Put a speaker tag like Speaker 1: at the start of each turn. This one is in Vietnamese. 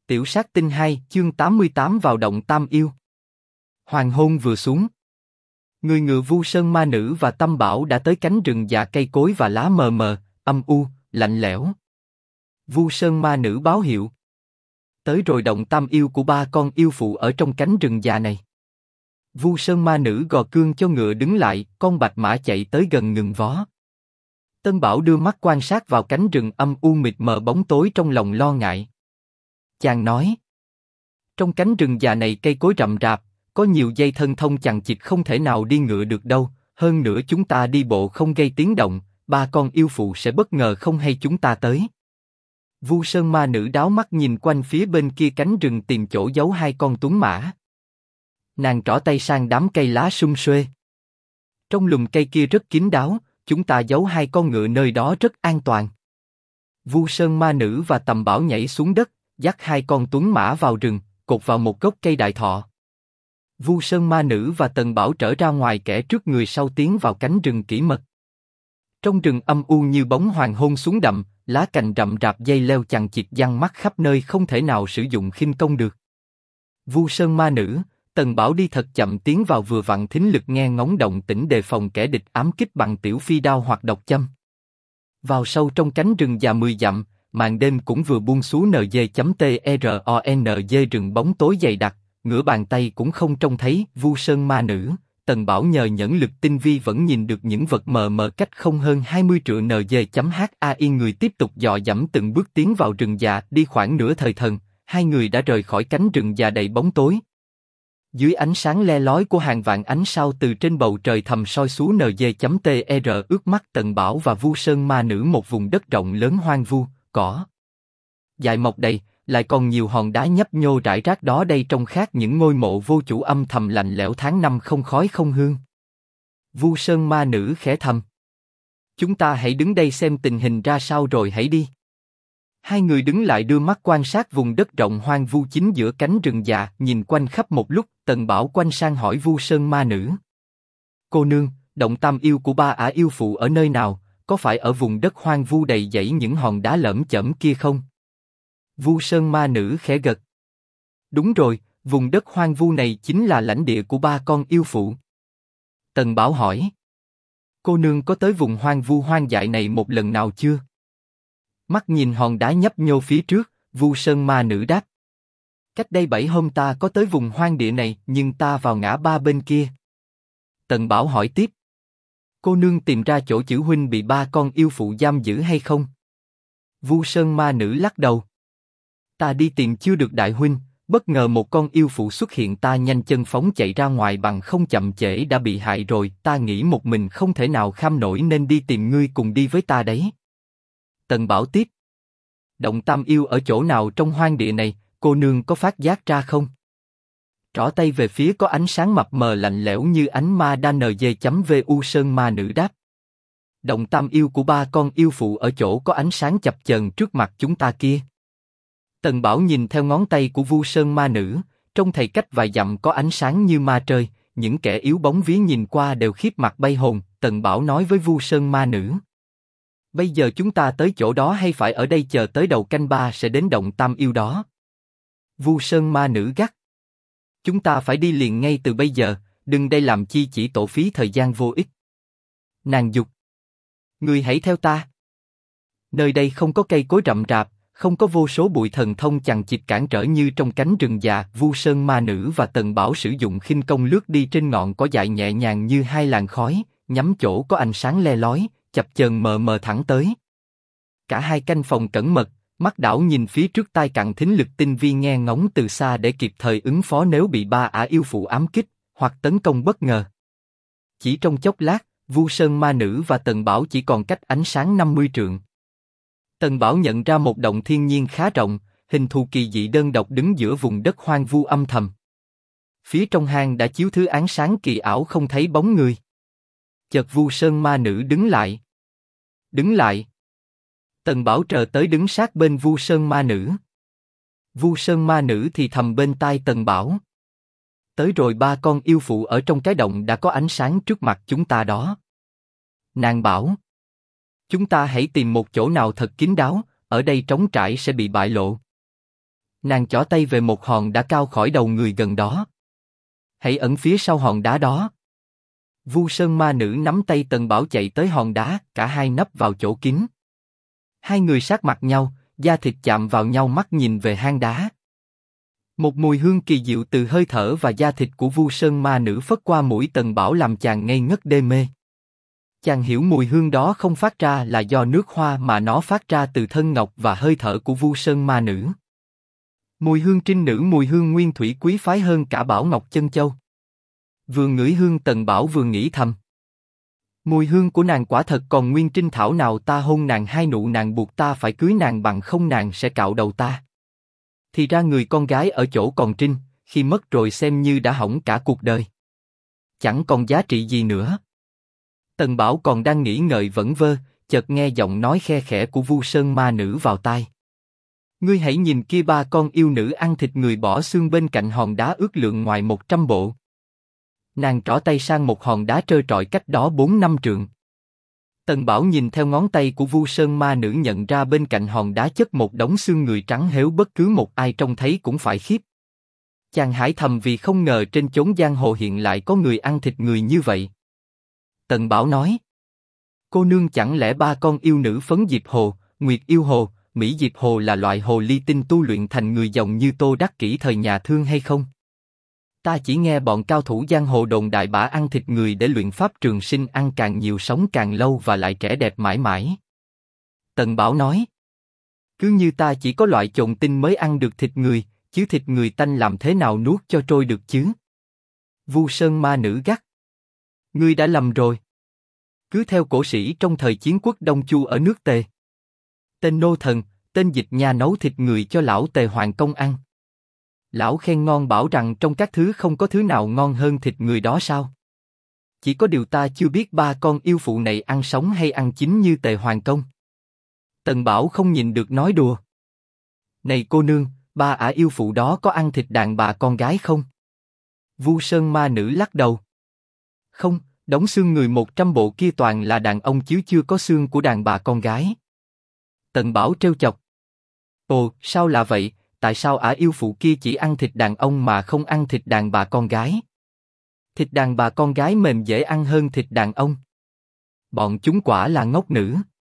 Speaker 1: Tiểu sát tinh 2, chương 88 vào động Tam Yêu. Hoàng hôn vừa xuống. Người ngựa Vu Sơn Ma Nữ và Tâm Bảo đã tới cánh rừng già cây cối và lá mờ mờ, âm u, lạnh lẽo. Vu Sơn Ma Nữ báo hiệu. Tới rồi động Tam Yêu của ba con yêu phụ ở trong cánh rừng già này. Vu Sơn Ma Nữ gò cương cho ngựa đứng lại, con bạch mã chạy tới gần ngừng vó. Tân Bảo đưa mắt quan sát vào cánh rừng âm u mịt mờ bóng tối trong lòng lo ngại. Chàng nói: trong cánh rừng già này cây cối rậm rạp, có nhiều dây thân thông chằng chịt không thể nào đi ngựa được đâu. Hơn nữa chúng ta đi bộ không gây tiếng động, ba con yêu phụ sẽ bất ngờ không hay chúng ta tới. Vu Sơn Ma Nữ đáo mắt nhìn quanh phía bên kia cánh rừng tìm chỗ giấu hai con tuấn mã. Nàng trỏ tay sang đám cây lá sum xuê. Trong lùm cây kia rất kín đáo, chúng ta giấu hai con ngựa nơi đó rất an toàn. Vu Sơn Ma Nữ và Tầm Bảo nhảy xuống đất, dắt hai con tuấn mã vào rừng, cột vào một gốc cây đại thọ. Vu Sơn Ma Nữ và Tần Bảo trở ra ngoài, kẻ trước người sau tiến vào cánh rừng kỹ mật. Trong rừng âm u như bóng hoàng hôn xuống đậm, lá cành rậm rạp dây leo chằng chịt giăng mắt khắp nơi, không thể nào sử dụng khinh công được. Vu Sơn Ma Nữ, Tần Bảo đi thật chậm tiến vào, vừa vặn thính lực nghe ngóng động tĩnh, đề phòng kẻ địch ám kích bằng tiểu phi đao hoặc độc châm. Vào sâu trong cánh rừng già 10 dặm, màn đêm cũng vừa buông xuống, NG.TRONG rừng bóng tối dày đặc, ngửa bàn tay cũng không trông thấy. Vu Sơn Ma Nữ, Tần Bảo nhờ nhẫn lực tinh vi vẫn nhìn được những vật mờ mờ cách không hơn 20 trượng. NG.HAI người tiếp tục dò dẫm từng bước tiến vào rừng già, đi khoảng nửa thời thần, hai người đã rời khỏi cánh rừng già đầy bóng tối. Dưới ánh sáng le lói của hàng vạn ánh sao từ trên bầu trời thầm soi xuống, NG.TR ước mắt Tần Bảo và Vu Sơn Ma Nữ một vùng đất rộng lớn hoang vu, cỏ dại mọc đầy, lại còn nhiều hòn đá nhấp nhô rải rác đó đây, trông khác những ngôi mộ vô chủ âm thầm lạnh lẽo, tháng năm không khói không hương. Vu Sơn Ma Nữ khẽ thầm: chúng ta hãy đứng đây xem tình hình ra sao rồi hãy đi. Hai người đứng lại đưa mắt quan sát vùng đất rộng hoang vu chính giữa cánh rừng già, nhìn quanh khắp một lúc. Tần Bảo quanh sang hỏi Vu Sơn Ma Nữ: cô nương, động Tam Yêu của ba ả yêu phụ ở nơi nào, có phải ở vùng đất hoang vu đầy dẫy những hòn đá lởm chởm kia không? Vu Sơn Ma Nữ khẽ gật: đúng rồi, vùng đất hoang vu này chính là lãnh địa của ba con yêu phụ. Tần Bảo hỏi: cô nương có tới vùng hoang vu hoang dại này một lần nào chưa? Mắt nhìn hòn đá nhấp nhô phía trước, Vu Sơn Ma Nữ đáp: cách đây 7 hôm ta có tới vùng hoang địa này, nhưng ta vào ngã ba bên kia. Tần Bảo hỏi tiếp: cô nương tìm ra chỗ chữ huynh bị ba con yêu phụ giam giữ hay không? Vu Sơn Ma Nữ lắc đầu: ta đi tìm chưa được đại huynh, bất ngờ một con yêu phụ xuất hiện, ta nhanh chân phóng chạy ra ngoài, bằng không chậm trễ đã bị hại rồi, ta nghĩ một mình không thể nào kham nổi nên đi tìm ngươi cùng đi với ta đấy. Tần Bảo tiếp: động Tam Yêu ở chỗ nào trong hoang địa này, cô nương có phát giác ra không? Trỏ tay về phía có ánh sáng mập mờ lạnh lẽo như ánh ma đa. NG.VU Sơn Ma Nữ đáp: động Tam Yêu của ba con yêu phụ ở chỗ có ánh sáng chập chờn trước mặt chúng ta kia. Tần Bảo nhìn theo ngón tay của Vu Sơn Ma Nữ, trông thấy cách vài dặm có ánh sáng như ma trời, những kẻ yếu bóng vía nhìn qua đều khiếp mặt bay hồn. Tần Bảo nói với Vu Sơn Ma Nữ: bây giờ chúng ta tới chỗ đó hay phải ở đây chờ tới đầu canh 3 sẽ đến động Tam Yêu đó? Vu Sơn Ma Nữ gắt: chúng ta phải đi liền ngay từ bây giờ, đừng đây làm chi chỉ tổ phí thời gian vô ích. Nàng dục: ngươi hãy theo ta. Nơi đây không có cây cối rậm rạp, không có vô số bụi thần thông chằng chịt cản trở như trong cánh rừng già. Vu Sơn Ma Nữ và Tần Bảo sử dụng khinh công lướt đi trên ngọn cỏ dại nhẹ nhàng như hai làn khói, nhắm chỗ có ánh sáng le lói, chập chờn mờ mờ thẳng tới. Cả hai canh phòng cẩn mật, mắt đảo nhìn phía trước, tai cặn thính lực tinh vi nghe ngóng từ xa để kịp thời ứng phó nếu bị ba ả yêu phụ ám kích hoặc tấn công bất ngờ. Chỉ trong chốc lát, Vu Sơn Ma Nữ và Tần Bảo chỉ còn cách ánh sáng 50 trượng. Tần Bảo nhận ra một động thiên nhiên khá rộng, hình thù kỳ dị đơn độc đứng giữa vùng đất hoang vu âm thầm. Phía trong hang đã chiếu thứ ánh sáng kỳ ảo, không thấy bóng người. Chợt Vu Sơn Ma Nữ đứng lại. Đứng lại. Tần Bảo chờ tới đứng sát bên Vu Sơn Ma Nữ. Vu Sơn Ma Nữ thì thầm bên tai Tần Bảo: tới rồi, ba con yêu phụ ở trong cái động đã có ánh sáng trước mặt chúng ta đó. Nàng bảo: chúng ta hãy tìm một chỗ nào thật kín đáo, ở đây trống trải sẽ bị bại lộ. Nàng chỏ tay về một hòn đá cao khỏi đầu người gần đó. Hãy ẩn phía sau hòn đá đó. Vu Sơn ma nữ nắm tay Tần Bảo chạy tới hòn đá, cả hai nấp vào chỗ kín. Hai người sát mặt nhau, da thịt chạm vào nhau, mắt nhìn về hang đá. Một mùi hương kỳ diệu từ hơi thở và da thịt của Vu Sơn ma nữ phất qua mũi Tần Bảo làm chàng ngây ngất đê mê. Chàng hiểu mùi hương đó không phát ra là do nước hoa mà nó phát ra từ thân ngọc và hơi thở của Vu Sơn ma nữ. Mùi hương trinh nữ, mùi hương nguyên thủy quý phái hơn cả bảo ngọc chân châu. Vừa ngửi hương Tần Bảo vừa nghĩ thầm. Mùi hương của nàng quả thật còn nguyên trinh, thảo nào ta hôn nàng hai nụ, nàng buộc ta phải cưới nàng, bằng không nàng sẽ cạo đầu ta. Thì ra người con gái ở chỗ còn trinh, khi mất rồi xem như đã hỏng cả cuộc đời. Chẳng còn giá trị gì nữa. Tần Bảo còn đang nghĩ ngợi vẩn vơ, chợt nghe giọng nói khe khẽ của Vu Sơn ma nữ vào tai. Ngươi hãy nhìn kia, ba con yêu nữ ăn thịt người bỏ xương bên cạnh hòn đá ước lượng ngoài 100 bộ. Nàng trỏ tay sang một hòn đá trơ trọi cách đó 4-5 trượng. Tần Bảo nhìn theo ngón tay của Vu Sơn ma nữ, nhận ra bên cạnh hòn đá chất một đống xương người trắng héo, bất cứ một ai trông thấy cũng phải khiếp. Chàng hãi thầm vì không ngờ trên chốn giang hồ hiện lại có người ăn thịt người như vậy. Tần Bảo nói: Cô nương, chẳng lẽ ba con yêu nữ Phấn Diệp Hồ, Nguyệt Yêu Hồ, Mỹ Diệp Hồ là loại hồ ly tinh tu luyện thành người dòng như Tô Đắc Kỷ thời nhà Thương hay không? Ta chỉ nghe bọn cao thủ giang hồ đồn đại bả ăn thịt người để luyện pháp trường sinh, ăn càng nhiều sống càng lâu và lại trẻ đẹp mãi mãi. Tần Bảo nói: Cứ như ta chỉ có loại chồn tinh mới ăn được thịt người, chứ thịt người tanh làm thế nào nuốt cho trôi được chứ? Vu Sơn ma nữ gắt: Ngươi đã lầm rồi. Cứ theo cổ sĩ trong thời chiến quốc Đông Chu ở nước Tề. Tên nô thần, tên dịch nha nấu thịt người cho lão Tề Hoàng Công ăn. Lão khen ngon, bảo rằng trong các thứ không có thứ nào ngon hơn thịt người đó sao? Chỉ có điều ta chưa biết ba con yêu phụ này ăn sống hay ăn chín như Tề Hoàng Công. Tần Bảo không nhìn được nói đùa: Này cô nương, ba ả yêu phụ đó có ăn thịt đàn bà con gái không? Vu Sơn ma nữ lắc đầu: Không, đống xương người 100 bộ kia toàn là đàn ông chứ chưa có xương của đàn bà con gái. Tần Bảo trêu chọc: Ồ, sao là vậy? Tại sao ả yêu phụ kia chỉ ăn thịt đàn ông mà không ăn thịt đàn bà con gái? Thịt đàn bà con gái mềm dễ ăn hơn thịt đàn ông. Bọn chúng quả là ngốc nữ.